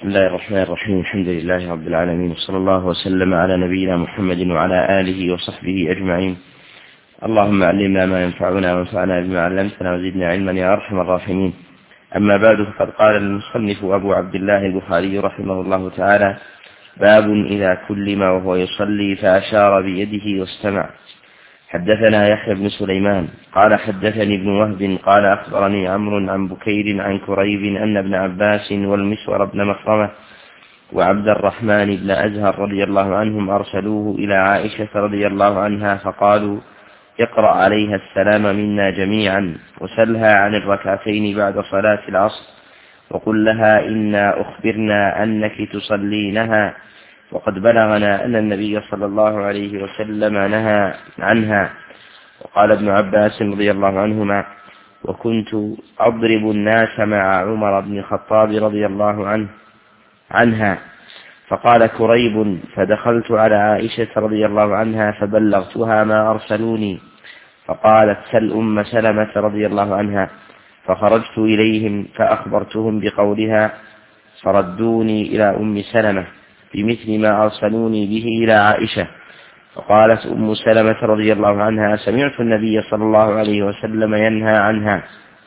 الله الرحمن الرحيم. الحمد لله رب العالمين، وصلى الله وسلم على نبينا محمد وعلى آله وصحبه أجمعين. اللهم علمنا ما ينفعنا وانفعنا بما علمتنا وزدنا علما يا أرحم الراحمين. أما بعد، فقد قال المصنف أبو عبد الله البخاري رحمه الله تعالى: باب إذا كلم وهو يصلي فأشار بيده واستمع. حدثنا يحيى بن سليمان قال حدثني ابن وهب قال أخبرني عمرو عن بكير عن كريب أن ابن عباس والمسور بن مخرمة وعبد الرحمن بن أزهر رضي الله عنهم أرسلوه إلى عائشة رضي الله عنها فقالوا: اقرأ عليها السلام منا جميعا، وسلها عن الركعتين بعد صلاة العصر، وقل لها إنا أخبرنا أنك تصلينها، وقد بلغنا أن النبي صلى الله عليه وسلم نهى عنها. وقال ابن عباس رضي الله عنهما: وكنت أضرب الناس مع عمر بن الخطاب رضي الله عنها. فقال كريب: فدخلت على عائشة رضي الله عنها فبلغتها ما أرسلوني، فقالت: سل أم سلمة رضي الله عنها. فخرجت إليهم فأخبرتهم بقولها، فردوني إلى أم سلمة بمثل ما أرسلوني به إلى عائشة. فقالت أم سلمة رضي الله عنها: سمعت النبي صلى الله عليه وسلم ينهى عنها،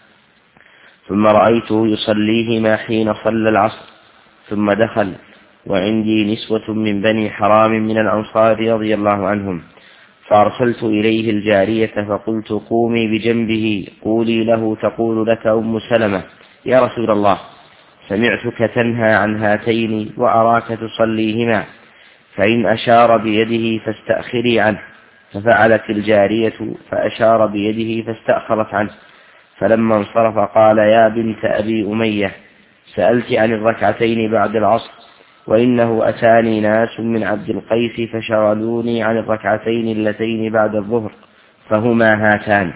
ثم رأيته يصليهما حين صلى العصر، ثم دخل وعندي نسوة من بني حرام من الأنصار رضي الله عنهم، فأرسلت إليه الجارية فقلت: قومي بجنبه قولي له تقول لك أم سلمة: يا رسول الله، سمعتك تنهى عن هاتين وأراك تصليهما، فإن أشار بيده فاستأخري عنه. ففعلت الجارية فأشار بيده فاستأخرت عنه. فلما انصرف قال: يا بنت أبي أمية، سألت عن الركعتين بعد العصر، وإنه أتاني ناس من عبد القيس فشغلوني عن الركعتين اللتين بعد الظهر، فهما هاتان.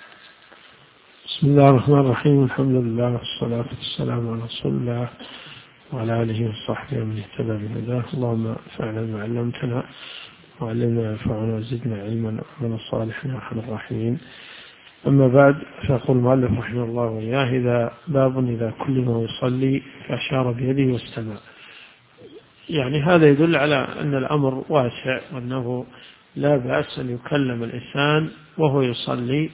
بسم الله الرحمن الرحيم. الحمد لله والصلاة والسلام على رسول الله وعلى آله وصحبه ومن اهتدى بهداه. اللهم انفعنا بما علمتنا وعلمنا ينفعنا وزدنا علما وعملا صالحا يا أرحم الراحمين. أما بعد، فيقول المؤلف رحمه الله وإياه: باب إذا كلم يصلي فأشار بيده واستمع. يعني هذا يدل على أن الأمر واسع، وأنه لا بأس أن يكلم الإنسان وهو يصلي،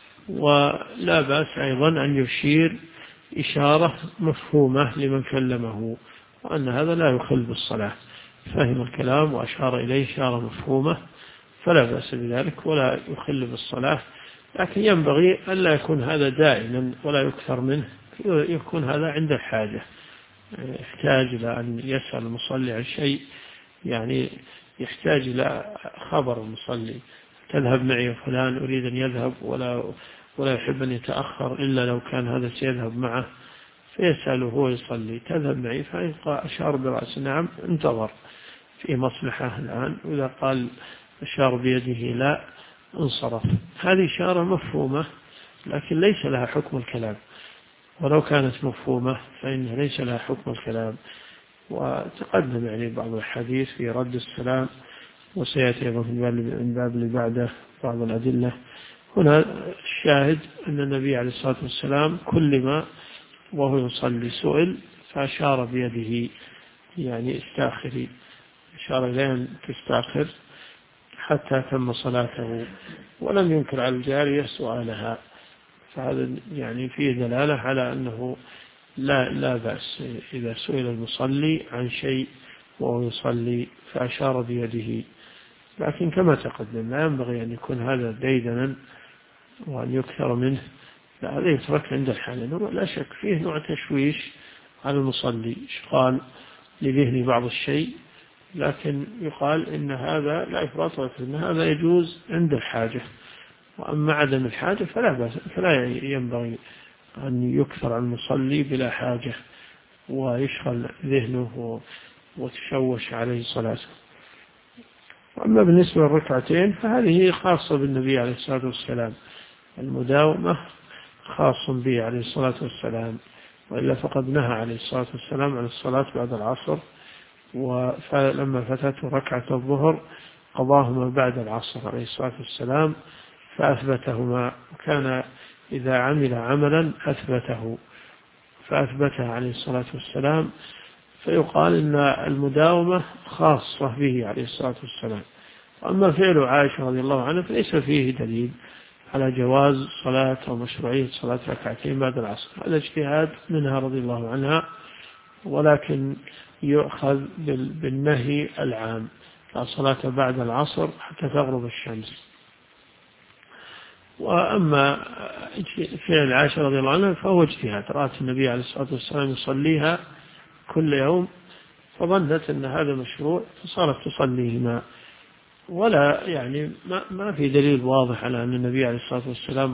ولا بأس أيضا أن يشير إشارة مفهومة لمن كلمه، وأن هذا لا يخل بالصلاة. فهم الكلام وأشار إليه إشارة مفهومة فلا بأس بذلك ولا يخل بالصلاة، لكن ينبغي أن لا يكون هذا دائما ولا يكثر منه، يكون هذا عند الحاجة. يحتاج إلى أن يسأل المصلي عن شيء، يعني يحتاج إلى خبر المصلي: تذهب معي فلان، أريد أن يذهب ولا يحب أن يتأخر إلا لو كان هذا سيذهب معه، فيسأله هو يصلي: تذهب معي؟ فإن أشار برأسه نعم، انتظر في مصلحة الآن، وإذا قال أشار بيده لا، انصرف. هذه إشارة مفهومة لكن ليس لها حكم الكلام، ولو كانت مفهومة فإنها ليس لها حكم الكلام. وتقدم يعني بعض الحديث في رد السلام، وسيأتي أيضا في الباب اللي بعده بعض الأدلة. هنا الشاهد أن النبي عليه الصلاة والسلام كلما وهو يصلي سئل فأشار بيده، يعني استاخري، أشار إليه أن تستاخر حتى تم صلاته، ولم ينكر على الجارية سؤالها. فهذا يعني فيه دلالة على أنه لا بأس إذا سئل المصلي عن شيء وهو يصلي فأشار بيده، لكن كما تقدم لا ينبغي أن يكون هذا ديدنا وأن يكثر منه، لا، هذا يترك عند الحال. لا شك فيه نوع تشويش على المصلي، إشغال لذهن بعض الشيء، لكن يقال إن هذا لا إفراط ولا تفريط، إن هذا يجوز عند الحاجة. وأما عدم الحاجة فلا بأس، فلا ينبغي أن يكثر عن المصلي بلا حاجة ويشغل ذهنه وتشوش عليه صلاته. وأما بالنسبة للركعتين فهذه خاصة بالنبي عليه الصلاة والسلام، المداومة خاص به عليه الصلاة والسلام، وإلا فقد نهى عليه الصلاة والسلام عن الصلاة بعد العصر، ولما فتته ركعة الظهر قضاهما بعد العصر عليه الصلاة والسلام فأثبتهما، وكان إذا عمل عملا أثبته فأثبته عليه الصلاة والسلام، فيقال إن المداومة خاصة به عليه الصلاة والسلام. وأما فعل عائشة رضي الله عنها فليس فيه دليل على جواز صلاة أو مشروعية صلاة ركعتين بعد العصر، هذا اجتهاد منها رضي الله عنها، ولكن يؤخذ بالنهي العام: لا صلاة بعد العصر حتى تغرب الشمس. وأما فعل عائشة رضي الله عنها فهو اجتهاد، رأت النبي عليه الصلاة والسلام يصليها كل يوم فظنت أن هذا مشروع فصارت تصليهما، ولا يعني ما في دليل واضح على أن النبي عليه الصلاة والسلام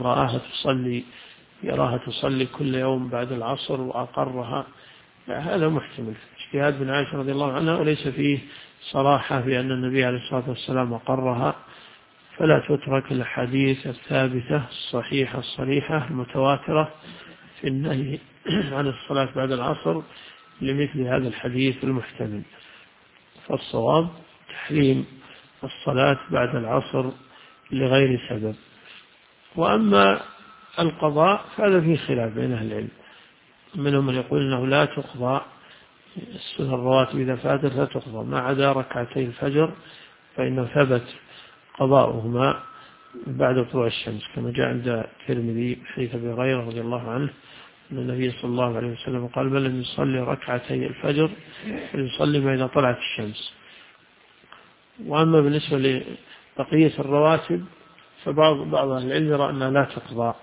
يراها تصلي كل يوم بعد العصر وأقرها، هذا محتمل اجتهاد من عائشة رضي الله عنها، وليس فيه صراحة بأن النبي عليه الصلاة والسلام أقرها، فلا تترك الحديث الثابتة الصحيحة الصريحة المتواترة في النهي عن الصلاة بعد العصر لمثل هذا الحديث المحتمل. فالصواب تحريم الصلاة بعد العصر لغير سبب. وأما القضاء فهذا فيه خلاف بين أهل العلم، منهم من يقول أنه لا تقضى السنة الرواتب إذا فاتت لا تقضى ما عدا ركعتي الفجر، فإنه ثبت قضاؤهما بعد طلوع الشمس، كما جاء عند الترمذي حديث أبي هريرة رضي الله عنه أن النبي صلى الله عليه وسلم قال: من لم يصلي ركعتي الفجر فليصلي ما إذا طلعت الشمس. وأما بالنسبة لبقية الرواتب فبعض أهل العلم يرى أنها لا تقضى،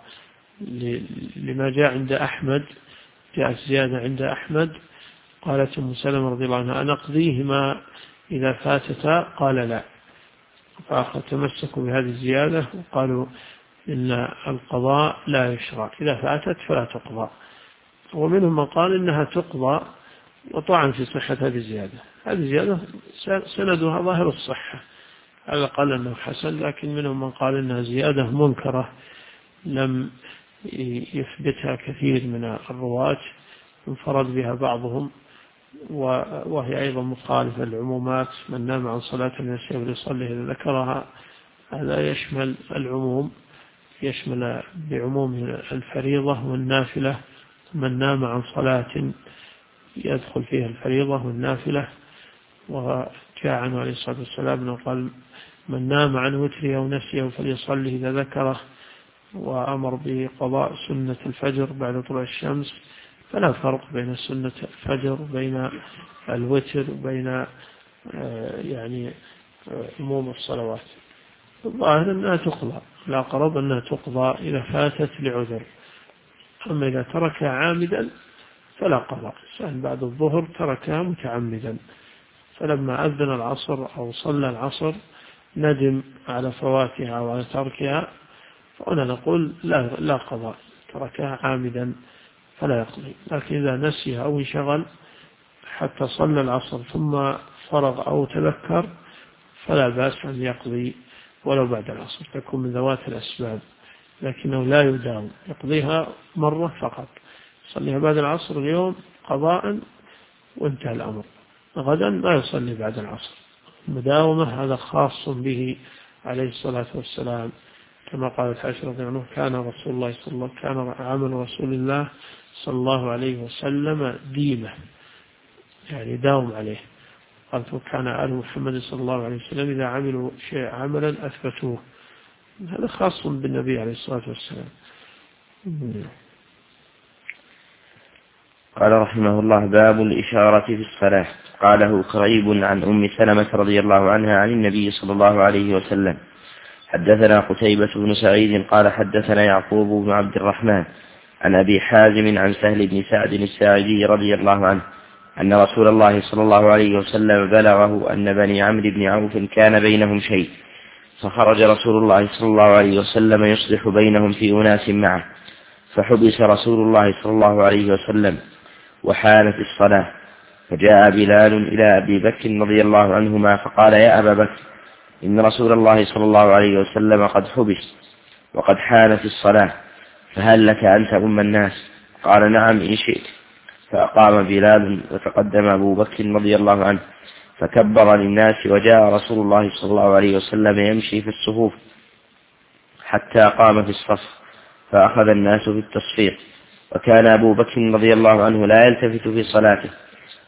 لما جاء عند أحمد، جاءت زيادة عند أحمد، قالت أم سلمة رضي الله عنها: أنا أقضيهما إذا فاتتا؟ قال لا، فتمسكوا بهذه الزيادة وقالوا إن القضاء لا يشرع، إذا فاتت فلا تقضى. ومنهم من قال إنها تقضى وطعن في صحة هذه الزيادة. هذه الزيادة سندها ظاهر الصحة، على الأقل أنه حسن، لكن منهم من قال إنها زيادة منكرة لم يثبتها كثير من الرواة، انفرد بها بعضهم، وهي أيضا مخالفة للعمومات: من نام عن صلاة النساء فليصلي إذا ذكرها. هذا يشمل العموم، يشمل بعموم الفريضة والنافلة. من نام عن صلاة يدخل فيها الفريضة والنافلة. وجاء عنه عليه الصلاة والسلام أنه قال: من نام عن وتره أو نسيه فليصلي إذا ذكره، وأمر بقضاء سنة الفجر بعد طلوع الشمس. فلا فرق بين سنة الفجر وبين الوتر وبين يعني عموم الصلوات. الظاهر أنها تقضى، لا قرب أنها تقضى إذا فاتت لعذر. أما إذا تركها عامدا فلا قضاء، سأل بعد الظهر تركها متعمدا، فلما أذن العصر أو صلى العصر ندم على فواتها وعلى تركها، فهنا نقول لا قضاء، تركها عامدا فلا يقضي. لكن إذا نسيها أو انشغل حتى صلى العصر ثم فرغ أو تذكر فلا بأس أن يقضي ولو بعد العصر، تكون من ذوات الأسباب، لكنه لا يداوم، يقضيها مرة فقط، يصليها بعد العصر اليوم قضاء وانتهى الأمر، غدا لا يصلي بعد العصر. المداومة هذا خاص به عليه الصلاة والسلام، كما قالت عائشة رضي الله عنها: كان عمل رسول الله صلى الله عليه وسلم ديمة، يعني داوم عليه. قالت: وكان آل محمد صلى الله عليه وسلم إذا عملوا شيء عملا أثبتوه. هذا خاص بالنبي عليه الصلاة والسلام. قال رحمه الله: باب الإشارة في الصلاة. قاله قريب عن أم سلمة رضي الله عنها عن النبي صلى الله عليه وسلم. حدثنا قتيبة بن سعيد قال حدثنا يعقوب بن عبد الرحمن عن أبي حازم عن سهل بن سعد الساعدي رضي الله عنه أن رسول الله صلى الله عليه وسلم بلغه أن بني عمرو بن عوف كان بينهم شيء، فخرج رسول الله صلى الله عليه وسلم يصلح بينهم في أناس معه، فحبس رسول الله صلى الله عليه وسلم وحانت الصلاة، فجاء بلال إلى أبي بكر رضي الله عنهما فقال: يا أبا بكر، إن رسول الله صلى الله عليه وسلم قد حبس وقد حانت الصلاة، فهل لك أن تؤم الناس؟ قال: نعم إن شئت. فأقام بلال وتقدم أبو بكر رضي الله عنه فكبر للناس، وجاء رسول الله صلى الله عليه وسلم يمشي في الصفوف حتى قام في الصف، فأخذ الناس بالتصفيق، وكان أبو بكر رضي الله عنه لا يلتفت في صلاته،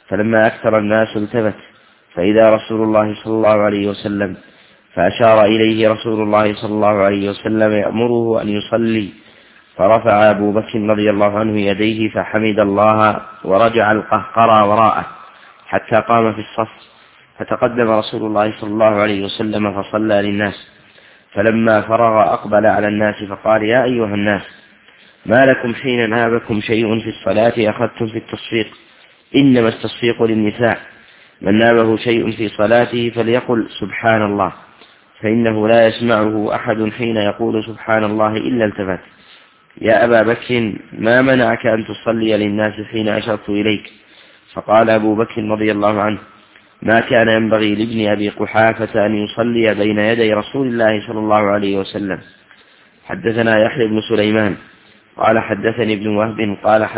فلما أكثر الناس التفت فإذا رسول الله صلى الله عليه وسلم، فأشار إليه رسول الله صلى الله عليه وسلم يأمره أن يصلي، فرفع أبو بكر رضي الله عنه يديه فحمد الله ورجع القهقرى وراءه حتى قام في الصف، فتقدم رسول الله صلى الله عليه وسلم فصلى للناس، فلما فرغ أقبل على الناس فقال: يا أيها الناس، ما لكم حين نابكم شيء في الصلاة أخذتم في التصفيق؟ إنما التصفيق للنساء، من نابه شيء في صلاته فليقل سبحان الله، فإنه لا يسمعه أحد حين يقول سبحان الله إلا التفت. يا أبا بكر، ما منعك أن تصلي للناس حين أشرت إليك؟ فقال أبو بكر رضي الله عنه: ما كان ينبغي لابن أبي قحافة أن يصلي بين يدي رسول الله صلى الله عليه وسلم. حدثنا يحيى بن سليمان قال حدثني ابن وهب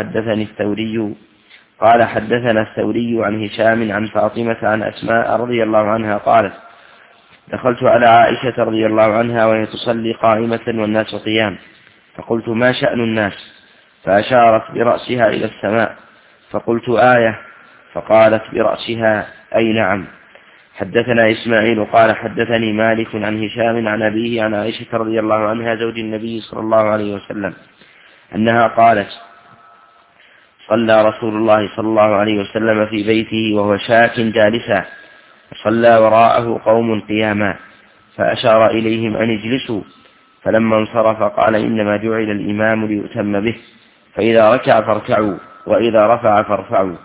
قال حدثنا الثوري عن هشام عن فاطمة عن أسماء رضي الله عنها قالت: دخلت على عائشة رضي الله عنها وهي تصلي قائمة والناس قيام، فقلت: ما شأن الناس؟ فأشارت برأسها إلى السماء، فقلت: آية. فقالت برأسها: أي نعم. حدثنا إسماعيل قال حدثني مالك عن هشام عن أبيه عن عائشة رضي الله عنها زوج النبي صلى الله عليه وسلم أنها قالت: صلى رسول الله صلى الله عليه وسلم في بيته وهو شاك جالسا، فصلى وراءه قوم قياما، فأشار إليهم أن اجلسوا، فلما انصرف قال: إنما جعل الإمام ليؤتم به، فإذا ركع فاركعوا وإذا رفع فارفعوا.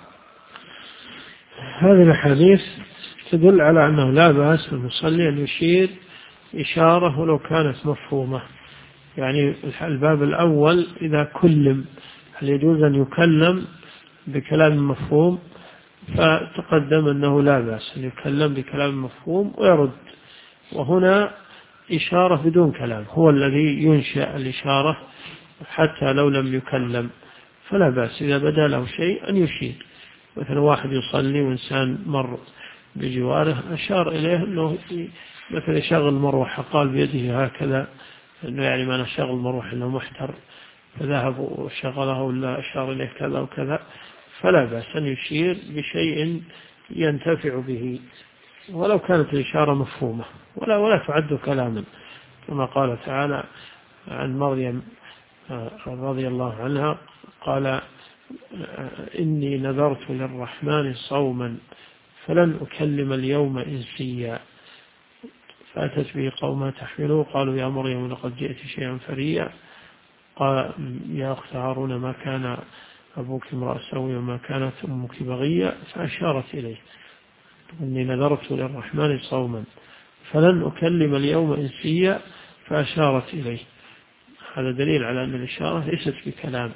هذه الحديث تدل على أنه لا بأس المصلي أن يشير إشارة ولو كانت مفهومة. يعني الباب الأول إذا كلم هل يجوز أن يكلم بكلام مفهوم؟ فتقدم أنه لا بأس أن يكلم بكلام مفهوم ويرد، وهنا إشارة بدون كلام، هو الذي ينشأ الإشارة حتى لو لم يكلم، فلا بأس إذا بدا له شيء أن يشير. مثلا واحد يصلي وإنسان مر بجواره أشار إليه أنه مثلا شغل مروحة، قال بيده هكذا أنه يعني ما نشغل مروحة أنه محتر، فذهب وشغله ولا أشار إليه كذا وكذا، فلا بأس أن يشير بشيء ينتفع به ولو كانت الإشارة مفهومة، ولا تعد كلاما، كما قال تعالى عن مريم رضي الله عنها قال: إني نذرت للرحمن صوما فلن أكلم اليوم إنسيا، فأتت به قومها تحمله قالوا: يا مريم لقد جئت شيئا فريا، قال: يا أخت هارون ما كان أبوك امرأ سوي وما كانت أمك بغيا، فأشارت إليه: إني نذرت للرحمن صوما فلن أكلم اليوم إنسيا، فأشارت إليه. هذا دليل على أن الإشارة ليست بكلام،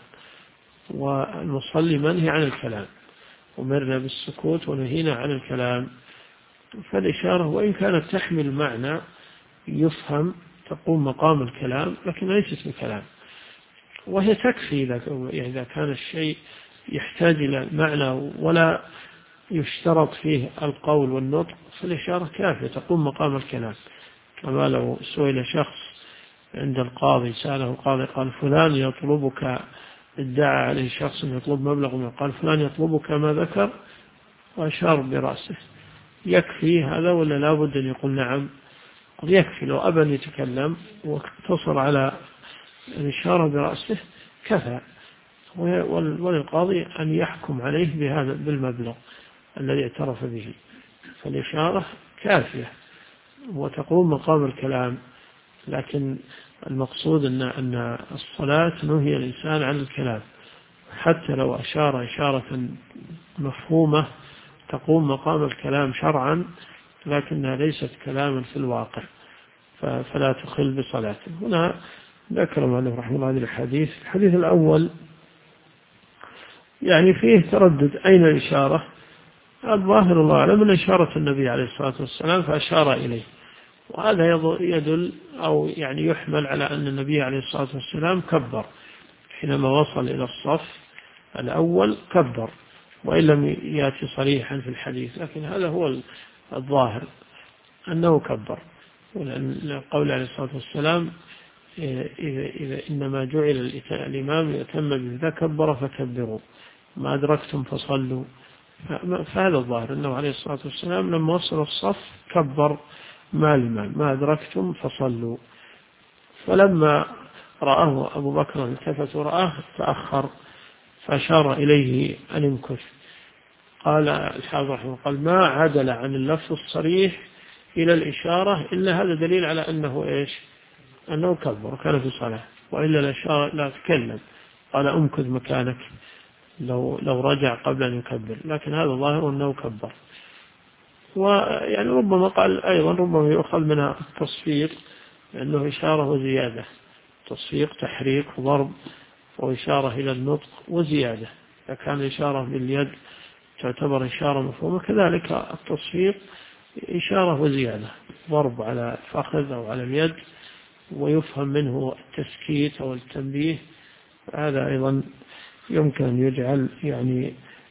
والمصلي منهي عن الكلام، أمرنا بالسكوت ونهينا عن الكلام. فالإشارة وإن كانت تحمل معنى يفهم تقوم مقام الكلام لكن ليست بكلام، وهي تكفي إذا كان الشيء يحتاج إلى معنى ولا يشترط فيه القول والنطق، فالإشارة كافية تقوم مقام الكلام. كما لو سئل شخص عند القاضي، سأله القاضي قال: فلان يطلبك، ادعى عليه شخص يطلب مبلغ منه، قال: فلان يطلبك ما ذكر، وأشار برأسه، يكفي هذا ولا لا بد أن يقول نعم؟ قد يكفي لو أبى أن يتكلم واقتصر على الإشارة برأسه كفى، وللقاضي أن يحكم عليه بهذا بالمبلغ الذي اعترف به، فالإشارة كافية وتقوم مقام الكلام. لكن المقصود أن الصلاة نهي الإنسان عن الكلام، حتى لو أشار إشارة مفهومة تقوم مقام الكلام شرعا، لكنها ليست كلاما في الواقع، فلا تخل بصلاته. هنا ذكر مالك رحمه الله هذه الحديث الأول يعني فيه تردد أين الإشارة. الظاهر الله أعلم من إشارة النبي عليه الصلاة والسلام فأشار إليه، وهذا يدل أو يعني يحمل على أن النبي عليه الصلاة والسلام كبر حينما وصل إلى الصف الأول، كبر وإن لم يأتي صريحا في الحديث، لكن هذا هو الظاهر أنه كبر. قول عليه الصلاة والسلام: إذا إنما جعل الإمام يؤتم به، إذا كبر فكبروا، ما أدركتم فصلوا. فهذا الظاهر أنه عليه الصلاة والسلام لما وصل الصف كبر مع الإمام، ما أدركتم فصلوا. فلما رآه أبو بكر التفت ورآه تأخر فأشار إليه أن يمكث. قال الحافظ رحمه الله قال ما عدل عن اللفظ الصريح إلى الإشارة إلا هذا دليل على أنه إيش؟ أنه كبر وكان في صلاة، وإلا الإشارة لا تكلم قال أمكث مكانك لو رجع قبل أن يكبر، لكن هذا ظاهر أنه كبر. ويعني ربما قال أيضا ربما يؤخذ منها التصفيق لأنه إشارة وزيادة، تصفيق تحريك ضرب وإشارة إلى النطق وزيادة. إذا كان إشارة باليد تعتبر إشارة مفهومة، كذلك التصفيق إشارة وزيادة، ضرب على الفخذ أو على اليد ويفهم منه التسكيت أو التنبيه، هذا أيضا يمكن أن يجعل يعني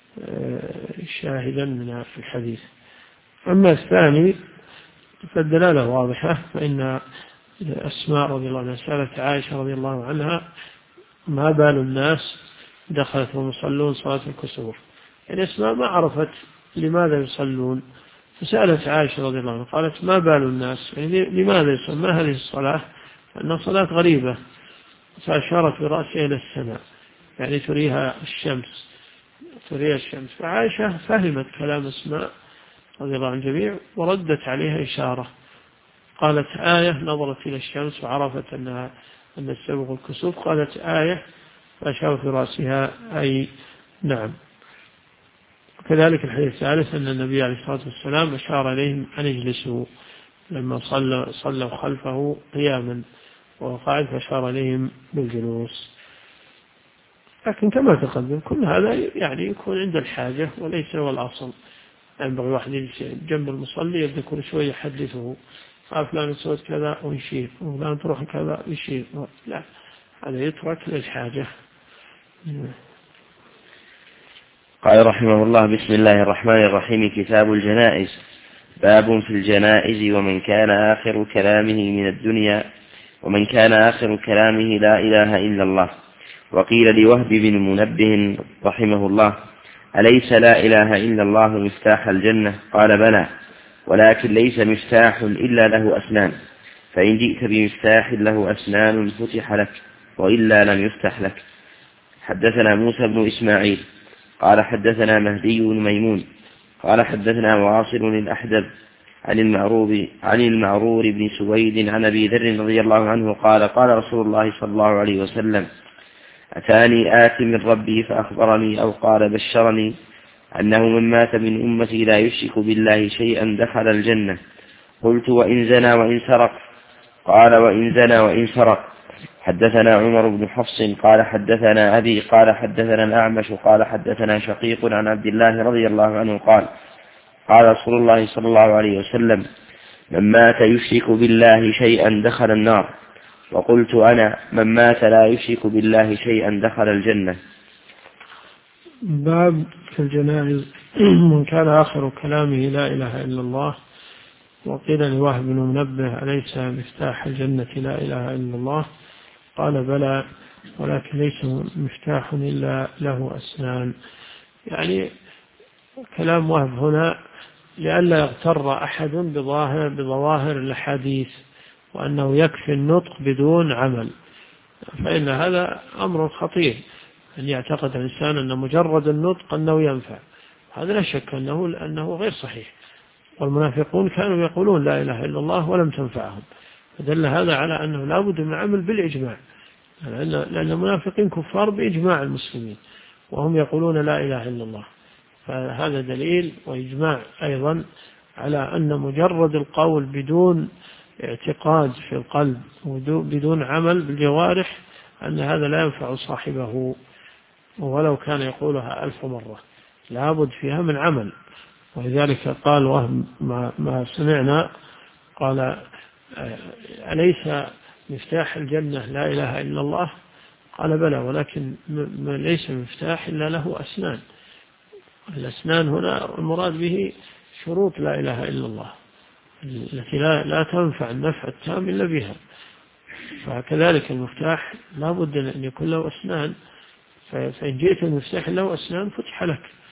شاهدا من الحديث. أما الثاني فالدلالة واضحة، فإن أسماء رضي الله عنها سألت عائشة رضي الله عنها ما بال الناس دخلت وهم يصلون صلاة الكسوف، يعني أسماء ما عرفت لماذا يصلون، فسألت عائشة رضي الله عنها قالت ما بال الناس، يعني لماذا يصلون، ما هذه الصلاة، أنها صلاة غريبة. فأشارت برأسها إلى السماء يعني تريها الشمس. فعائشة فهمت كلام أسماء رضي الله عن الجميع وردت عليها إشارة، قالت آية، نظرت إلى الشمس وعرفت أن السبب الكسوف، قالت آية فأشار في رأسها أي نعم. كذلك الحديث الثالث أن النبي عليه الصلاة والسلام أشار إليهم أن يجلسوا لما صلوا خلفه قياما وقاعد، فأشار إليهم بالجلوس. لكن كما تقدم كل هذا يعني يكون عند الحاجة وليس هو الأصل. ينبغي واحد يجلس جنب المصلي يبدأ كل شوية يحدثه فلان سوت كذا ويشير وفلان تروح كذا ويشير، لا، هذا يترك للحاجة. قال رحمه الله بسم الله الرحمن الرحيم. كتاب الجنائز. باب في الجنائز. ومن كان آخر كلامه من الدنيا ومن كان آخر كلامه لا إله إلا الله. وقيل لوهب بن منبه رحمه الله أليس لا إله إلا الله مفتاح الجنة؟ قال بلى، ولكن ليس مفتاح إلا له أسنان، فإن جئت بمفتاح له أسنان فتح لك، وإلا لم يفتح لك. حدثنا موسى بن إسماعيل قال حدثنا مهدي بن ميمون قال حدثنا واصل الأحدب عن المعرور بن سويد عن أبي ذر رضي الله عنه قال قال رسول الله صلى الله عليه وسلم أتاني آت من ربي فأخبرني أو قال بشرني أنه من مات من أمتي لا يشرك بالله شيئا دخل الجنة. قلت وإن زنى وإن سرق؟ قال وإن زنى وإن سرق. حدثنا عمر بن حفص قال حدثنا أبي قال حدثنا الأعمش قال حدثنا شقيق عن عبد الله رضي الله عنه قال قال رسول الله صلى الله عليه وسلم من مات يشرك بالله شيئا دخل النار. وقلت أنا من مات لا يشرك بالله شيئا دخل الجنة. باب في الجنائز. من كان آخر كلامه لا إله إلا الله. وقيل لوهب بن منبه أليس مفتاح الجنة لا إله إلا الله؟ قال بلى، ولكن ليس مفتاح إلا له أسنان. يعني كلام وهب هنا لئلا يغتر أحد بظواهر الحديث وأنه يكفي النطق بدون عمل، فإن هذا أمر خطير أن يعتقد الإنسان أن مجرد النطق أنه ينفع، هذا لا شك أنه غير صحيح. والمنافقون كانوا يقولون لا إله إلا الله ولم تنفعهم، فدل هذا على أنه لا بد من عمل بالإجماع، لأن المنافقين كفار بإجماع المسلمين وهم يقولون لا إله إلا الله. فهذا دليل وإجماع أيضا على أن مجرد القول بدون اعتقاد في القلب وبدون عمل بالجوارح أن هذا لا ينفع صاحبه ولو كان يقولها 1000 مرة، لابد فيها من عمل. ولذلك قال وهم ما سمعنا قال أليس مفتاح الجنة لا إله إلا الله؟ قال بلى، ولكن ليس مفتاح إلا له أسنان. الأسنان هنا المراد به شروط لا إله إلا الله التي لا تنفع النفع التام إلا بها. فكذلك المفتاح لا بد أن يكون له أسنان، فإن جئت المفتاح له أسنان فتح لك،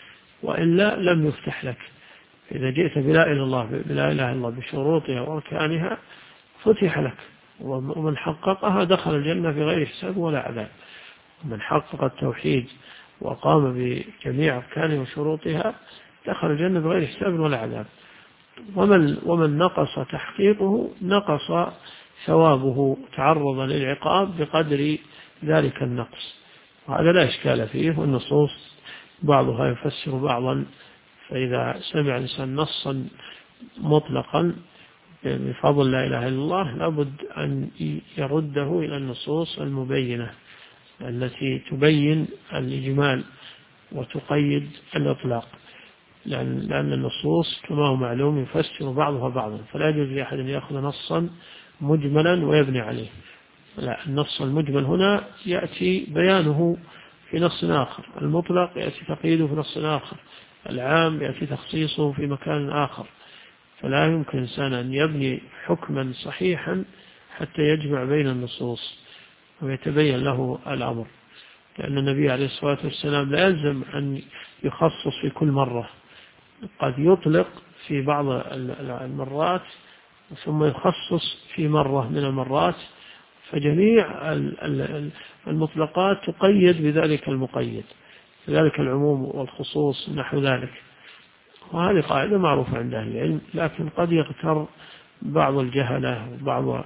وإلا لم يفتح لك. إذا جئت بلا إله إلا الله بشروطها وأركانها فتح لك، ومن حققها دخل الجنة في غير حساب ولا عذاب. من حقق التوحيد وقام بجميع أركانه وشروطها دخل الجنة بغير حساب ولا عذاب. ومن نقص تحقيقه نقص ثوابه، تعرض للعقاب بقدر ذلك النقص. وهذا لا إشكال فيه، والنصوص بعضها يفسر بعضا. فإذا سمع الإنسان نصا مطلقا بفضل لا إله إلا الله لابد أن يرده إلى النصوص المبينة التي تبين الإجمال وتقيد الإطلاق، لأن النصوص كما هو معلوم يفسر بعضها بعضا، فلا يجوز لأحد أن يأخذ نصا مجملا ويبني عليه. لا، النص المجمل هنا يأتي بيانه في نص آخر، المطلق يأتي تقييده في نص آخر، العام يأتي تخصيصه في مكان آخر. فلا يمكن إنسان أن يبني حكما صحيحا حتى يجمع بين النصوص ويتبين له الأمر، لأن النبي عليه الصلاة والسلام لا يلزم أن يخصص في كل مرة، قد يطلق في بعض المرات ثم يخصص في مرة من المرات، فجميع المطلقات تقيد بذلك المقيد، ذلك العموم والخصوص نحو ذلك. وهذه قاعدة معروفة عند أهل العلم، لكن قد يغتر بعض الجهلة وبعض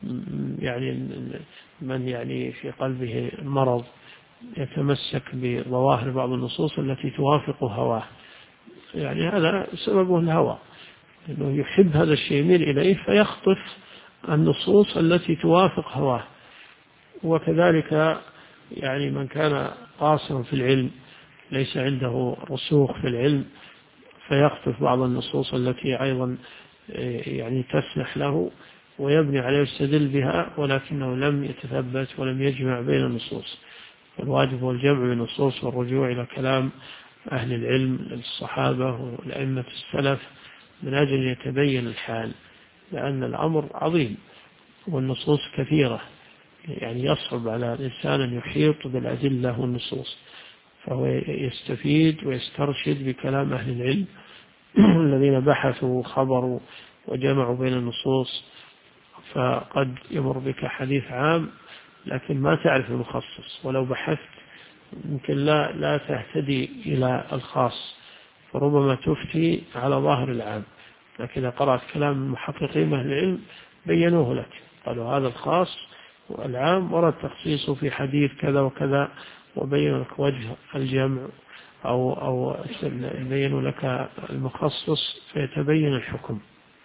من في قلبه مرض يتمسك بظواهر بعض النصوص التي توافق هواه، هذا سببه الهوى، أنه يحب هذا الشيء يميل إليه فيخطف النصوص التي توافق هواه. وكذلك من كان قاصرا في العلم ليس عنده رسوخ في العلم فيخطف بعض النصوص التي أيضا تسمح له ويبني عليه يستدل بها، ولكنه لم يتثبت ولم يجمع بين النصوص. الواجب هو الجمع بين النصوص والرجوع إلى كلام أهل العلم الصحابة والأئمة السلف من أجل يتبين الحال، لأن الأمر عظيم والنصوص كثيرة، يصعب على الإنسان أن يحيط بالأدلة والنصوص، فهو يستفيد ويسترشد بكلام أهل العلم الذين بحثوا وخبروا وجمعوا بين النصوص. فقد يمر بك حديث عام لكن ما تعرف المخصص، ولو بحثت يمكن لا تهتدي إلى الخاص، فربما تفتي على ظاهر العام. لكن إذا قرأت كلام المحققين أهل العلم بينوه لك، قالوا هذا الخاص والعام ورد تخصيصه في حديث كذا وكذا، وبين لك وجه الجمع أو بينوا لك المخصص فيتبين الحكم.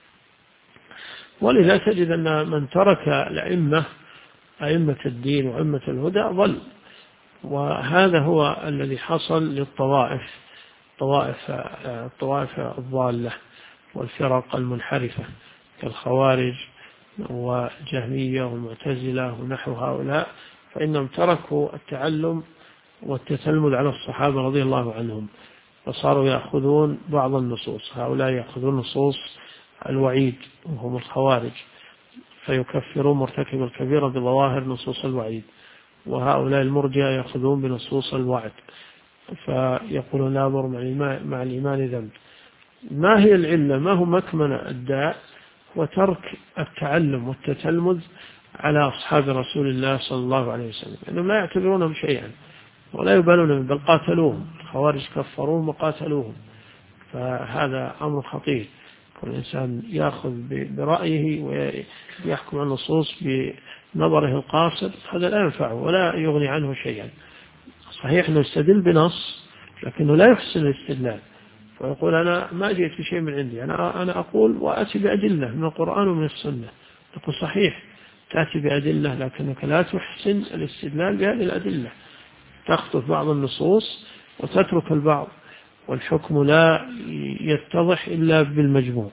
ولذا تجد أن من ترك الأئمة أئمة الدين وأئمة الهدى ضل، وهذا هو الذي حصل للطوائف، الطوائف الضالة والفرق المنحرفة كالخوارج وجهمية والمعتزلة ونحو هؤلاء، فإنهم تركوا التعلم والتتلمذ على الصحابة رضي الله عنهم، فصاروا يأخذون بعض النصوص. هؤلاء يأخذون نصوص الوعيد وهم الخوارج فيكفرون مرتكب الكبيرة بظواهر نصوص الوعيد، وهؤلاء المرجئة يأخذون بنصوص الوعد فيقولون لا ضر مع الإيمان ذنب. ما هي العلة؟ ما هو مكمن الداء؟ وترك التعلم والتتلمذ على أصحاب رسول الله صلى الله عليه وسلم، أنهم لا يعتبرونهم شيئا ولا يبالون، بل قاتلوهم، الخوارج كفروهم وقاتلوهم. فهذا أمر خطير، والإنسان يأخذ برأيه ويحكم على النصوص بنظره القاصر، هذا لا ينفعه ولا يغني عنه شيئا. صحيح أنه يستدل بنص لكنه لا يحسن الاستدلال، ويقول أنا ما جئت بشيء من عندي، أنا أقول وأتي بأدلة من القرآن ومن السنة. تقول صحيح تأتي بأدلة لكنك لا تحسن الاستدلال بهذه الأدلة، تخطف بعض النصوص وتترك البعض، والحكم لا يتضح إلا بالمجموع.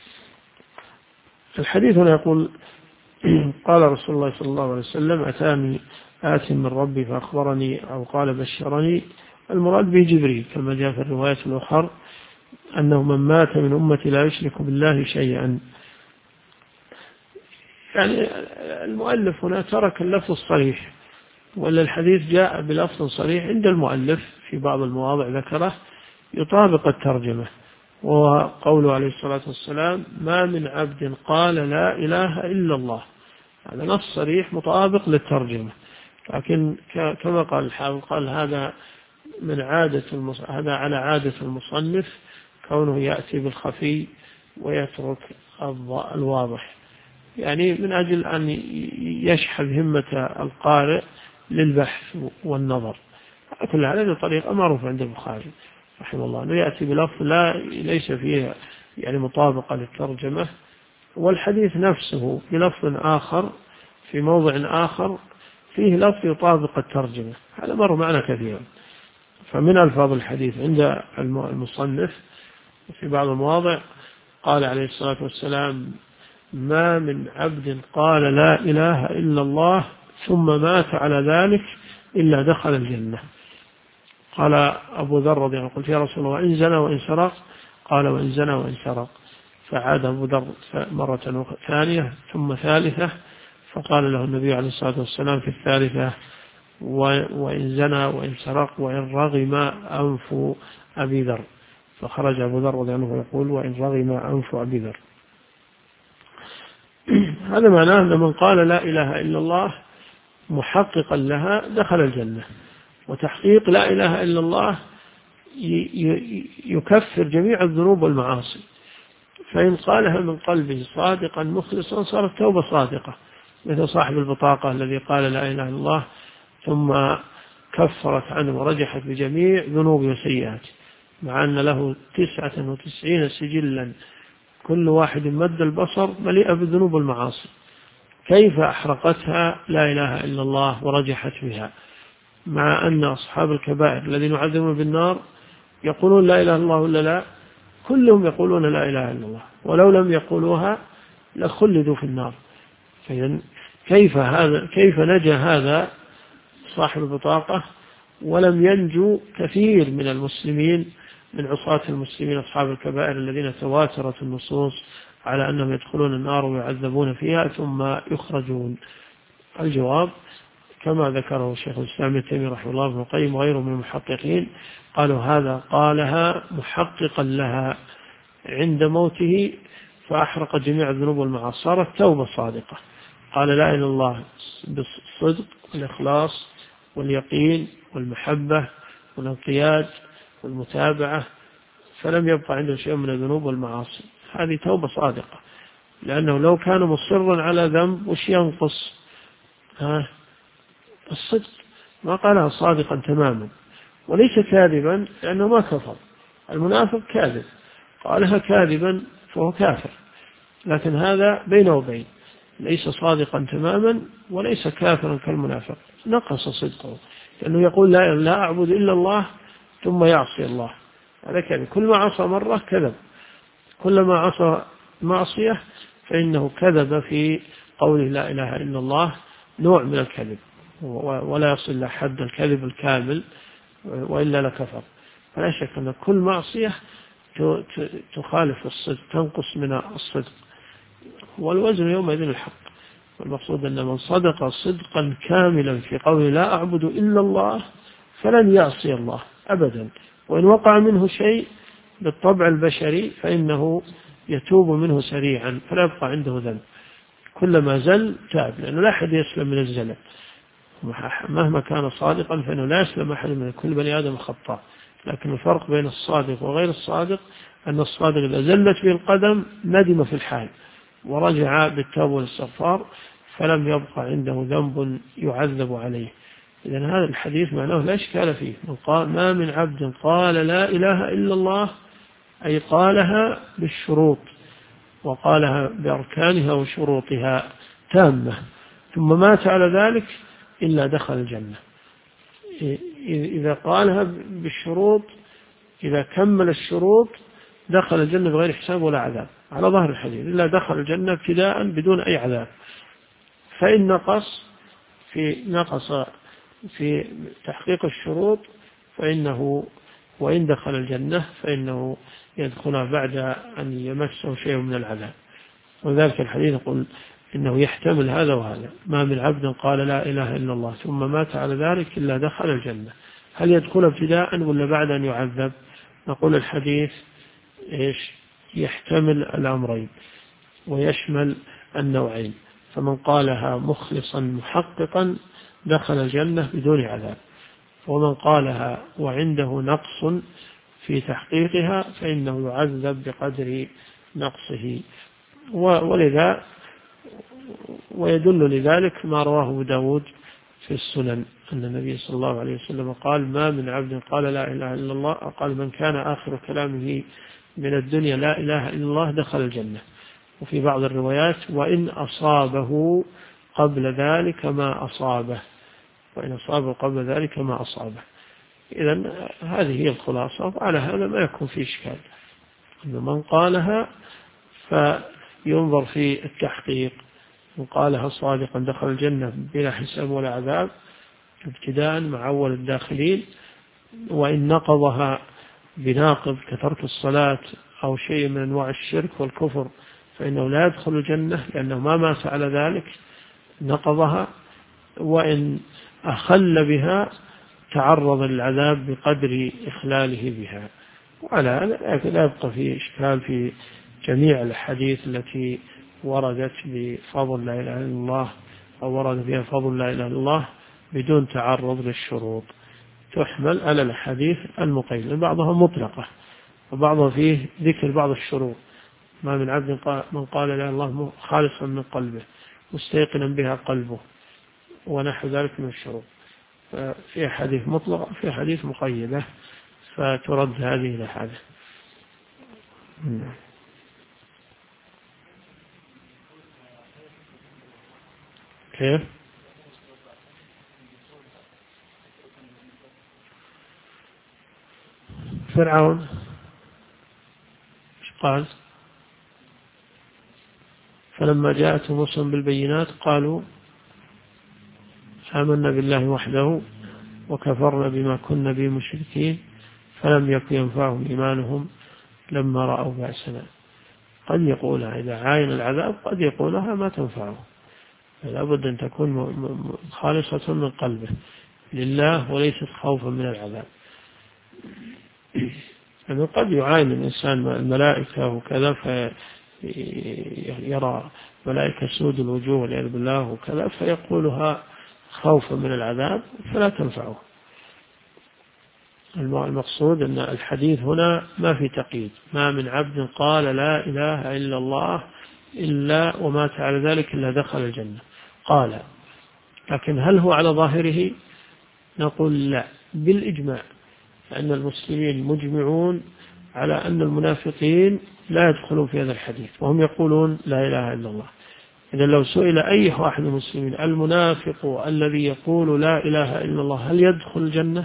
الحديث هنا يقول قال رسول الله صلى الله عليه وسلم أتاني آت من ربي فأخبرني أو قال بشرني، المراد به جبريل كما جاء في الرواية الأخرى أنه من مات من أمتي لا يشرك بالله شيئا. المؤلف هنا ترك اللفظ الصريح، ولا الحديث جاء بلفظ صريح عند المؤلف في بعض المواضع ذكره، يطابق الترجمة، وقوله عليه الصلاة والسلام ما من عبد قال لا إله إلا الله، هذا نص صريح مطابق للترجمة. لكن كما قال الحافظ قال هذا هذا على عادة المصنف، كونه يأتي بالخفي ويترك الواضح، يعني من أجل أن يشحذ همة القارئ للبحث والنظر. كل هذه طريقة معروفة عند البخاري رحمه الله، أنه يأتي بلفظ ليس فيه يعني مطابقة للترجمة، والحديث نفسه بلفظ آخر في موضع آخر فيه لفظ يطابق الترجمة. هذا مر معنا كثيرا. فمن ألفاظ الحديث عند المصنف في بعض المواضع قال عليه الصلاة والسلام ما من عبد قال لا إله إلا الله ثم مات على ذلك إلا دخل الجنة. قال أبو ذر رضي الله عنه قلت يا رسول الله إن زنى وإن سرق؟ قال وإن زنى وإن سرق. فعاد أبو ذر مرة ثانية ثم ثالثة، فقال له النبي عليه الصلاة والسلام في الثالثة وإن زنى وإن سرق وإن رغم أنف أبي ذر. فخرج أبو ذر رضي الله عنه ويقول وإن رغم أنف أبي ذر. هذا معناه أن من قال لا إله إلا الله محققا لها دخل الجنة. وتحقيق لا إله إلا الله يكفر جميع الذنوب والمعاصي، فإن قالها من قلبه صادقا مخلصا صارت توبة صادقة، مثل صاحب البطاقة الذي قال لا إله إلا الله ثم كفرت عنه ورجحت بجميع ذنوبه وسيئاته، مع أن له 99 سجلا كل واحد مد البصر مليئة بالذنوب والمعاصي، كيف أحرقتها لا إله إلا الله ورجحت بها، مع أن أصحاب الكبائر الذين يعذبون بالنار يقولون لا إله إلا الله ولا لا؟ كلهم يقولون لا إله إلا الله، ولو لم يقولوها لخلدوا في النار. كيف نجا هذا صاحب البطاقة ولم ينجو كثير من المسلمين من عصاة المسلمين أصحاب الكبائر الذين تواترت النصوص على أنهم يدخلون النار ويعذبون فيها ثم يخرجون؟ الجواب كما ذكره الشيخ الإسلام ابن تيمية رحمه الله ابن القيم وغيره من المحققين، قالوا هذا قالها محققا لها عند موته فأحرق جميع الذنوب والمعاصي، صارت توبة صادقة. قال لا إله إلا الله بالصدق والإخلاص واليقين والمحبة والانقياد والمتابعة، فلم يبقى عنده شيء من الذنوب والمعاصي، هذه توبة صادقة. لأنه لو كان مصرا على ذنب وش ينقص؟ الصدق، ما قالها صادقا تماما، وليس كاذبا لأنه ما كفر. المنافق كاذب، قالها كاذبا فهو كافر، لكن هذا بينه وبين، ليس صادقا تماما وليس كافرا كالمنافق، نقص صدقه، لأنه يقول لا أعبد إلا الله ثم يعصي الله، هذا كذب. كل ما عصى مرة كذب، كلما عصى معصية فإنه كذب في قوله لا إله إلا الله، نوع من الكذب، ولا يصل لحد الكذب الكامل وإلا لكفر. فلا شك أن كل معصية تخالف الصدق، تنقص من الصدق، والوزن يومئذ الحق. والمقصود أن من صدق صدقا كاملا في قوله لا أعبد إلا الله فلن يعصي الله أبدا، وإن وقع منه شيء بالطبع البشري فإنه يتوب منه سريعا فلا يبقى عنده ذنب، كلما زل تاب، لأنه لا أحد يسلم من الزلل مهما كان صادقا، فإنه لا يسلم أحد من كل بني آدم خطأ. لكن الفرق بين الصادق وغير الصادق أن الصادق إذا زلت به القدم ندم في الحال ورجع بالتوبة والاستغفار فلم يبقى عنده ذنب يعذب عليه. إذن هذا الحديث معناه لا إشكال فيه، ما من عبد قال لا إله إلا الله، أي قالها بالشروط وقالها بأركانها وشروطها تامة ثم مات على ذلك إلا دخل الجنة. إذا قالها بالشروط، إذا كمل الشروط دخل الجنة بغير حساب ولا عذاب على ظهر الحديث، إلا دخل الجنة ابتداء بدون أي عذاب. فإن نقص في تحقيق الشروط فإنه وإن دخل الجنة فإنه يدخلها بعد أن يمسه شيء من العذاب. وذلك الحديث يقول إنه يحتمل هذا وهذا، ما من عبد قال لا إله إلا الله ثم مات على ذلك إلا دخل الجنة. هل يدخل ابتداء ولا بعد أن يعذب؟ نقول الحديث إيش؟ يحتمل الأمرين ويشمل النوعين، فمن قالها مخلصا محققا دخل الجنة بدون عذاب، ومن قالها وعنده نقص في تحقيقها فإنه يعذب بقدر نقصه. ولذا ويدل لذلك ما رواه أبو داود في السنن أن النبي صلى الله عليه وسلم قال: ما من عبد قال لا إله إلا الله، قال: من كان آخر كلامه من الدنيا لا إله إلا الله دخل الجنة. وفي بعض الروايات: وإن أصابه قبل ذلك ما أصابه، وإن أصابه قبل ذلك ما أصابه. إذن هذه هي الخلاصة، وعلى هذا ما يكون في إشكال. أن من قالها فينظر في التحقيق، من قالها صادقا دخل الجنة بلا حساب ولا عذاب ابتداء مع أول الداخلين، وإن نقضها بناقض كترك الصلاة أو شيء من أنواع الشرك والكفر فإنه لا يدخل الجنة لأنه ما مات على ذلك نقضها، وإن أخل بها تعرض للعذاب بقدر إخلاله بها. وعلى هذا لا يبقى فيه إشكال في جميع الحديث التي وردت بفضل لا إله إلا الله أو ورد فيها فضل لا إله إلا الله بدون تعرض للشروط، تحمل على الحديث المقيد، بعضها مطلقة وبعضها فيه ذكر بعض الشروط. ما من عبد من قال لا إله إلا الله خالصا من قلبه مستيقنا بها قلبه ونحو ذلك من الشروط، في حديث مطلق في حديث مقيدة، فترد هذه الأحاديث. كيف؟ فرعون ايش قال؟ فلما جاءتهم رسل بالبينات قالوا آمنا بالله وحده وكفرنا بما كنا به مشركين فلم يكن ينفعهم إيمانهم لما رأوا بأسنا. قد يقولها إذا عاين العذاب، قد يقولها ما تنفعه، فلا بد أن تكون خالصة من قلبه لله وليست خوفا من العذاب. يعني قد يعاين الإنسان الملائكة وكذا فيرى ملائكة سود الوجوه والعياذ بالله وكذا فيقولها خوفا من العذاب فلا تنفعه. المقصود أن الحديث هنا ما في تقييد، ما من عبد قال لا إله إلا الله إلا ومات على ذلك إلا دخل الجنة قال. لكن هل هو على ظاهره؟ نقول لا، بالإجماع، لأن المسلمين مجمعون على أن المنافقين لا يدخلون في هذا الحديث وهم يقولون لا إله إلا الله. إذا لو سئل أي واحد من المسلمين المنافق الذي يقول لا إله إلا الله هل يدخل الجنة؟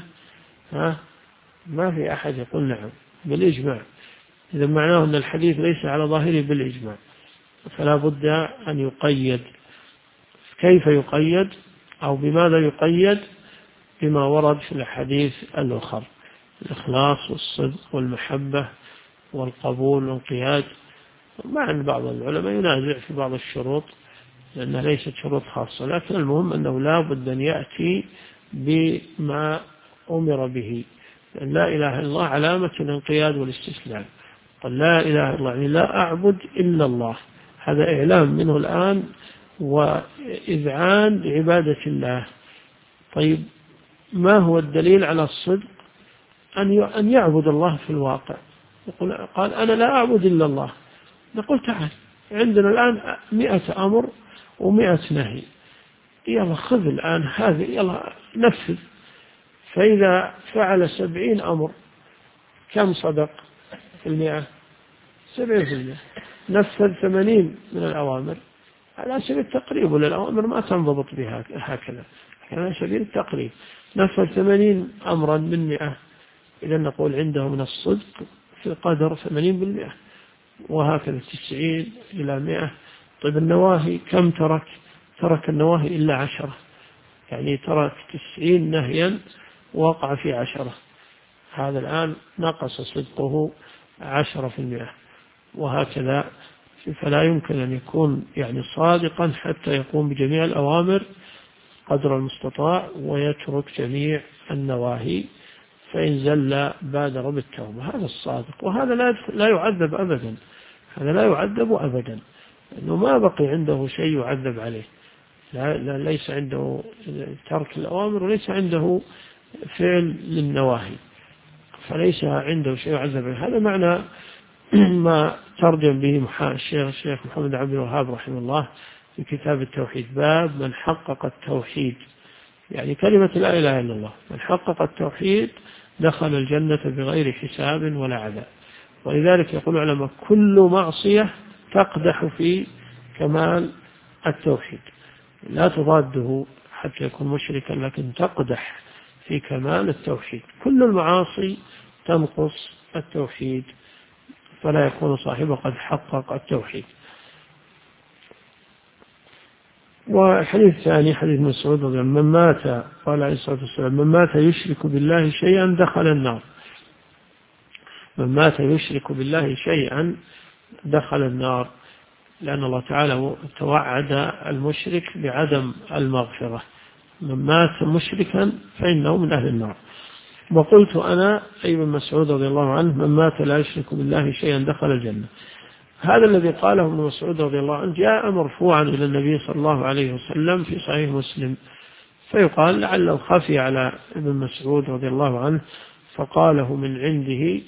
ما في أحد يقول نعم بالإجماع. إذا معناه أن الحديث ليس على ظاهره بالإجماع، فلا بد أن يقيد. كيف يقيد أو بماذا يقيد؟ بما ورد في الحديث الآخر: الإخلاص والصدق والمحبة والقبول والانقياد. مع أن بعض العلماء ينازع في بعض الشروط لأنها ليست شروط خاصة، لكن المهم أنه لا بد أن يأتي بما أمر به. لا إله إلا الله علامة الانقياد والاستسلام. قال لا إله إلا الله يعني لا أعبد إلا الله، هذا إعلام منه الآن وإذعان لعبادة الله. طيب ما هو الدليل على الصدق؟ أن يعبد الله في الواقع. قال أنا لا أعبد إلا الله. نقول تعال عندنا الآن 100 أمر و100 نهي، يلا خذ الآن هذه يلا نفذ. فإذا فعل 70 أمر كم صدق في 100؟ 70%. نفذ 80 من الأوامر على سبيل التقريب، ولا الأوامر ما تنضبط بها هكذا، على سبيل التقريب. نفذ 80 أمرا من 100، إذا نقول عنده من الصدق في قدر 80%، وهكذا 90 إلى 100. طيب النواهي كم ترك النواهي إلا 10، يعني ترك 90 نهيا وقع في 10، هذا الآن نقص صدقه 10%. وهكذا فلا يمكن أن يكون يعني صادقا حتى يقوم بجميع الأوامر قدر المستطاع ويترك جميع النواهي، فإن زل بادر بالتوبة. هذا الصادق، وهذا لا يعذب أبدا، هذا لا يعذب أبدا، لأنه ما بقي عنده شيء يعذب عليه، ليس عنده ترك الأوامر وليس عنده فعل للنواهي، فليس عنده شيء يعذب عليه. هذا معنى ما ترجم به الشيخ محمد عبد الوهاب رحمه الله في كتاب التوحيد، باب من حقق التوحيد، يعني كلمة لا إله إلا الله، من حقق التوحيد دخل الجنة بغير حساب ولا عذاب. ولذلك يقول العلماء كل معصية تقدح في كمال التوحيد، لا تضاده حتى يكون مشركا، لكن تقدح في كمال التوحيد. كل المعاصي تنقص التوحيد فلا يكون صاحبه قد حقق التوحيد. والحديث الثاني حديث مسعود رضي الله عنه، من مات، قال عليه الصلاة والسلام، من مات يشرك بالله شيئا دخل النار. من مات يشرك بالله شيئا دخل النار، لأن الله تعالى توعد المشرك بعدم المغفرة، من مات مشركا فإنه من أهل النار. وقلت أنا أي ابن مسعود رضي الله عنه، من مات لا يشرك بالله شيئا دخل الجنة. هذا الذي قاله ابن مسعود رضي الله عنه جاء مرفوعا إلى النبي صلى الله عليه وسلم في صحيح مسلم، فيقال لعله خفي على ابن مسعود رضي الله عنه فقاله من عنده،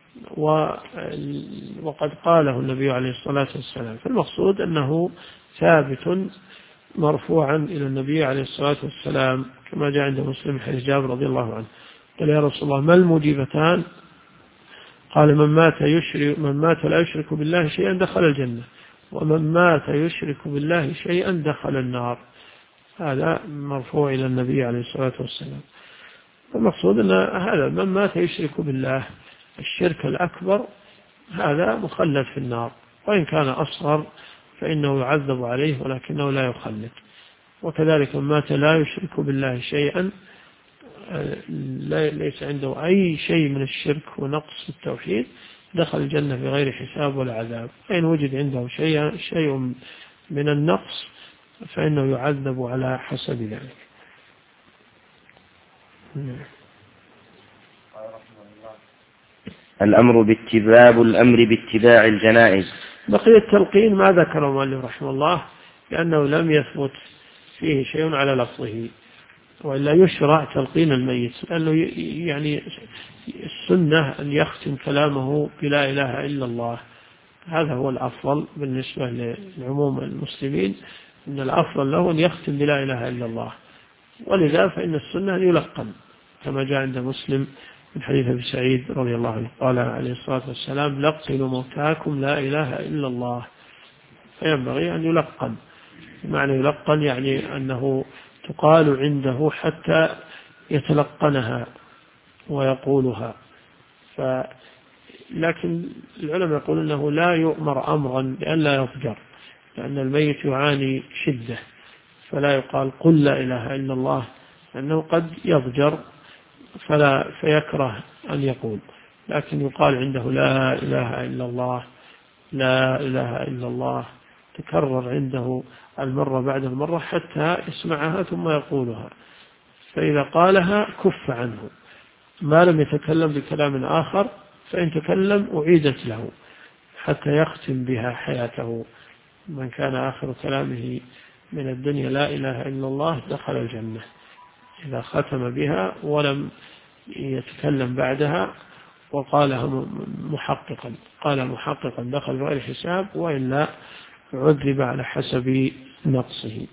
وقد قاله النبي عليه الصلاة والسلام. فالمقصود أنه ثابت مرفوعا إلى النبي عليه الصلاة والسلام، كما جاء عند مسلم حديث جابر رضي الله عنه، قال يا رسول الله ما الموجبتان؟ قال من مات لا يشرك بالله شيئا دخل الجنة، ومن مات يشرك بالله شيئا دخل النار. هذا مرفوع إلى النبي عليه الصلاة والسلام. المقصود أن هذا من مات يشرك بالله الشرك الأكبر هذا مخلد في النار، وإن كان أصغر فإنه يعذب عليه ولكنه لا يخلد. وكذلك من مات لا يشرك بالله شيئا، ليس عنده أي شيء من الشرك ونقص التوحيد، دخل الجنة بغير حساب ولا عذاب. فإن وجد عنده شيء من النقص فإنه يعذب على حسب ذلك. الأمر باتباع الجنائز. بقي التلقين ما ذكره المؤلف رحمه الله، لأنه لم يثبت فيه شيء على لفظه، وإلا يشرع تلقين الميت، لأنه يعني السنة أن يختم كلامه بلا إله إلا الله، هذا هو الأفضل بالنسبة لعموم المسلمين، أن الأفضل له أن يختم بلا إله إلا الله. ولذا فإن السنة أن يلقن، كما جاء عند مسلم من حديث أبي سعيد رضي الله عنه قال عليه الصلاة والسلام لقنوا موتاكم لا إله إلا الله. فينبغي أن يلقن، بمعنى يلقن يعني أنه تقال عنده حتى يتلقنها ويقولها. لكن العلماء يقولون أنه لا يؤمر أمرا لئلا يضجر، لأن الميت يعاني شدة، فلا يقال قل لا إله إلا الله، لأنه قد يضجر فيكره أن يقول، لكن يقال عنده لا إله إلا الله، لا إله إلا الله، تكرر عنده المرة بعد المرة حتى يسمعها ثم يقولها، فإذا قالها كف عنه، ما لم يتكلم بكلام آخر، فإن تكلم أعيدت له حتى يختم بها حياته. من كان آخر كلامه من الدنيا لا إله إلا الله دخل الجنة، إذا ختم بها ولم يتكلم بعدها وقالها محققا، قال محققا دخل بغير حساب، وإلا عذب على حسب نقصه.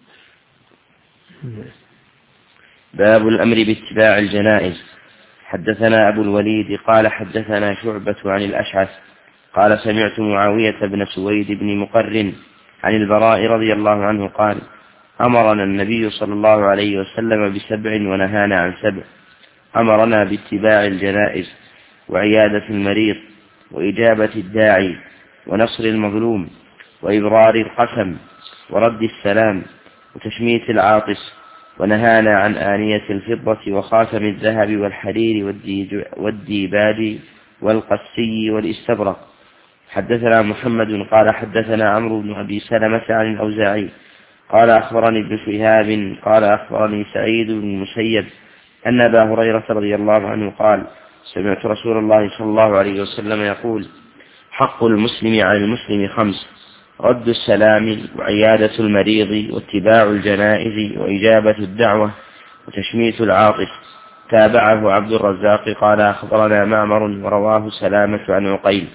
باب الأمر باتباع الجنائز. حدثنا أبو الوليد قال حدثنا شعبة عن الأشعث قال سمعت معاوية بن سويد بن مقرن عن البراء رضي الله عنه قال أمرنا النبي صلى الله عليه وسلم ب7 ونهانا عن 7. أمرنا باتباع الجنائز وعيادة المريض وإجابة الداعي ونصر المظلوم وإبرار القسم ورد السلام وتشميت العاطس، ونهانا عن آنية الفضة وخاتم الذهب والحرير والديباج والقسي والاستبرق. حدثنا محمد قال حدثنا عمرو بن أبي سلمة عن الأوزاعي قال أخبرني ابن شهاب قال أخبرني سعيد بن المسيب أن أبا هريرة رضي الله عنه قال سمعت رسول الله صلى الله عليه وسلم يقول: حق المسلم على المسلم 5: رد السلام، وعيادة المريض، واتباع الجنائز، وإجابة الدعوة، وتشميت العاطف. تابعه عبد الرزاق قال: أخبرنا معمر، ورواه سلامة عن عقيل.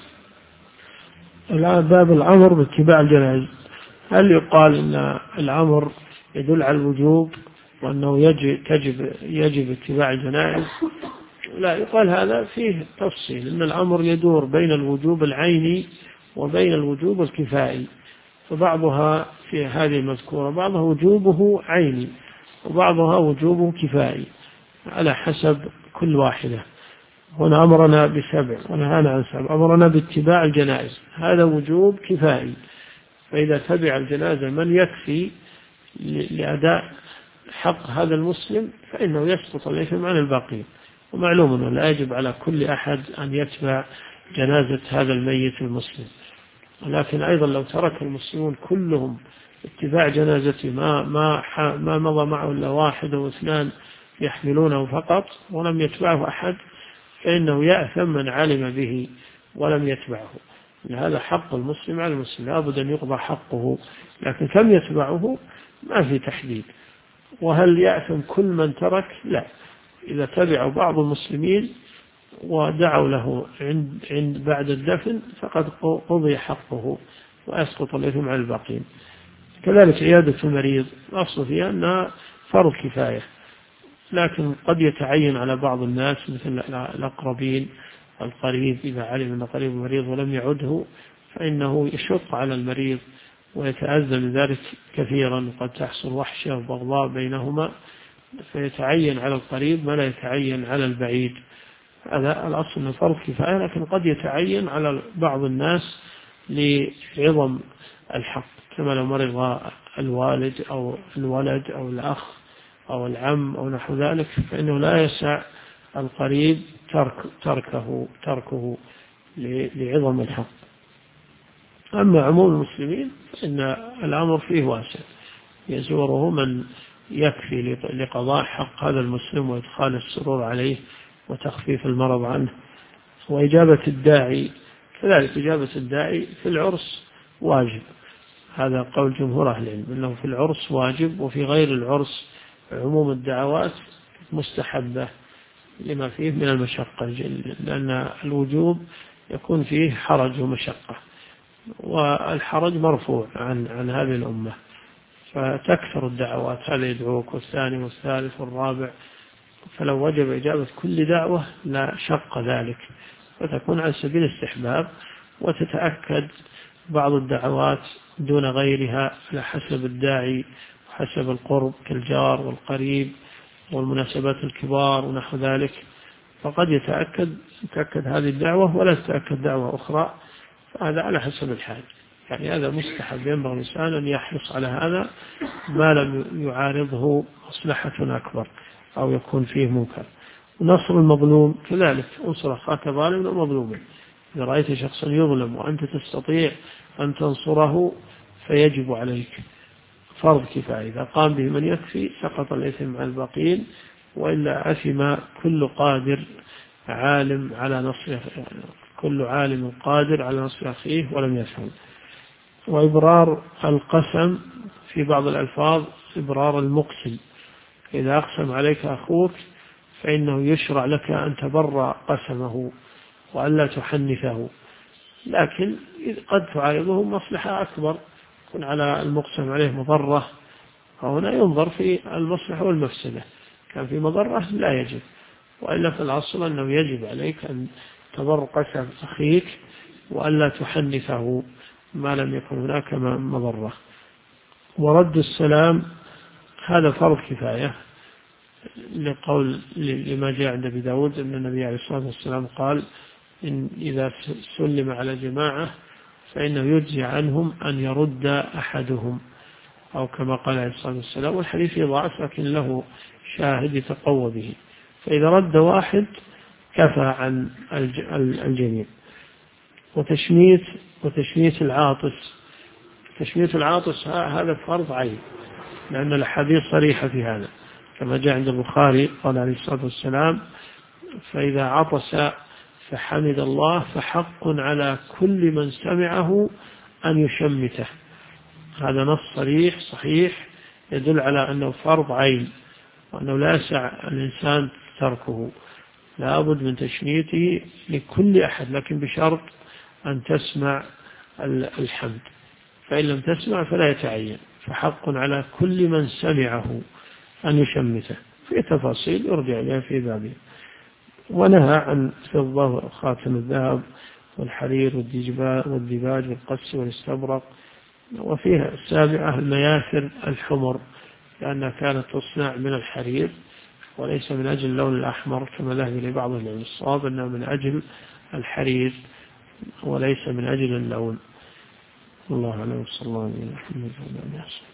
الآن باب الأمر باتباع الجنائز. هل يقال أن الأمر يدل على الوجوب وأنه يجب اتباع الجنائز؟ لا، يقال هذا فيه تفصيل، أن الأمر يدور بين الوجوب العيني وبين الوجوب الكفائي، فبعضها في هذه المذكورة بعضها وجوبه عيني وبعضها وجوبه كفائي على حسب كل واحدة. هنا أمرنا ب7 ونهانا عن 7. أمرنا باتباع الجنائز، هذا وجوب كفائي، فإذا تبع الجنازة من يكفي لأداء حق هذا المسلم فإنه يسقط الإثم عن الباقين. ومعلوم أنه لا يجب على كل أحد أن يتبع جنازة هذا الميت المسلم، ولكن أيضا لو ترك المسلمون كلهم اتباع جنازته ما مضى معه إلا 1 أو 2 يحملونه فقط ولم يتبعه أحد، فإنه يأثم من علم به ولم يتبعه. هذا حق المسلم على المسلم، لابد أن يقضى حقه، لكن كم يتبعه ما في تحديد. وهل يأثم كل من ترك؟ لا، إذا تبعوا بعض المسلمين ودعوا له عند بعد الدفن فقد قضي حقه ويسقط الإثم على الباقين. كذلك عيادة المريض الأصل فيها أنها فرض كفاية، لكن قد يتعين على بعض الناس مثل الأقربين، القريب إذا علم أن قريب مريض ولم يعده فإنه يشق على المريض ويتأذى من ذلك كثيرا، وقد تحصل وحشة وبغضاء بينهما، فيتعين على القريب ما لا يتعين على البعيد. هذا الأصل أنه فرض كفاية، لكن قد يتعين على بعض الناس لعظم الحق، كما لو مرض الوالد أو الولد أو الأخ أو العم أو نحو ذلك، فإنه لا يسع القريب تركه لعظم الحق. أما عموم المسلمين فإن الأمر فيه واسع، يزوره من يكفي لقضاء حق هذا المسلم وإدخال السرور عليه وتخفيف المرض عنه. وإجابة الداعي كذلك، إجابة الداعي في العرس واجب، هذا قول جمهور أهل العلم أنه في العرس واجب، وفي غير العرس عموم الدعوات مستحبة لما فيه من المشقة، لأن الوجوب يكون فيه حرج ومشقة، والحرج مرفوع عن هذه الأمة، فتكثر الدعوات، هذا يدعوك والثاني والثالث والرابع، فلو وجب إجابة كل دعوة لا شق ذلك، فتكون على سبيل الاستحباب، وتتأكد بعض الدعوات دون غيرها على حسب الداعي وحسب القرب كالجار والقريب والمناسبات الكبار ونحو ذلك، فقد تتأكد هذه الدعوة ولا تتأكد دعوة أخرى، فهذا على حسب الحال. يعني هذا مستحب، ينبغي الإنسان أن يحرص على هذا ما لم يعارضه مصلحة أكبر أو يكون فيه منكر. ونصر المظلوم كذلك، انصر أخاك ظالما ومظلوما، إذا رأيت شخصا يظلم وأنت تستطيع أن تنصره فيجب عليك، فرض كفاية، إذا قام به من يكفي سقط الإثم عن الباقين، وإلا أثم كل عالم على نصر، كل عالم قادر على نصر أخيه ولم يفهم. وإبرار القسم في بعض الألفاظ إبرار المقسم، إذا أقسم عليك أخوك فإنه يشرع لك أن تبر قسمه وألا تحنثه، لكن قد تعارضه مصلحة أكبر يكون على المقسم عليه مضرة، فهنا ينظر في المصلحة والمفسدة، كان في مضرة لا يجب، وإلا في الأصل أنه يجب عليك أن تبر قسم أخيك وألا تحنثه ما لم يكن هناك مضرة. ورد السلام هذا فرض كفاية، لما جاء عند أبي داود أن النبي عليه الصلاة والسلام قال إن إذا سلم على جماعة فإنه يجزي عنهم أن يرد أحدهم، أو كما قال عليه الصلاة والسلام، والحديث ضعف لكن له شاهد يتقوى به، فإذا رد واحد كفى عن الجميع. وتشميت العاطس، تشميت العاطس هذا فرض عين، لأن الحديث صريحة في هذا، كما جاء عند البخاري قال عليه الصلاة والسلام فإذا عطس فحمد الله فحق على كل من سمعه أن يشمته. هذا نص صريح صحيح يدل على أنه فرض عين، وأنه لا يسع الإنسان تركه، لا بد من تشميته لكل أحد، لكن بشرط أن تسمع الحمد، فإن لم تسمع فلا يتعين، فحق على كل من سمعه أن يشمته. في تفاصيل يرجع إليها في بابه. ونهى عن فضة وخاتم الذهب والحرير والديباج والقس والاستبرق. وفيها السابعة المياثر الحمر، لأنها كانت تصنع من الحرير وليس من أجل اللون الأحمر كما ذهب إليه بعض العلماء، الصواب أنها من أجل الحرير وليس من أجل اللون. الله أعلم. صلى الله عليه وسلم.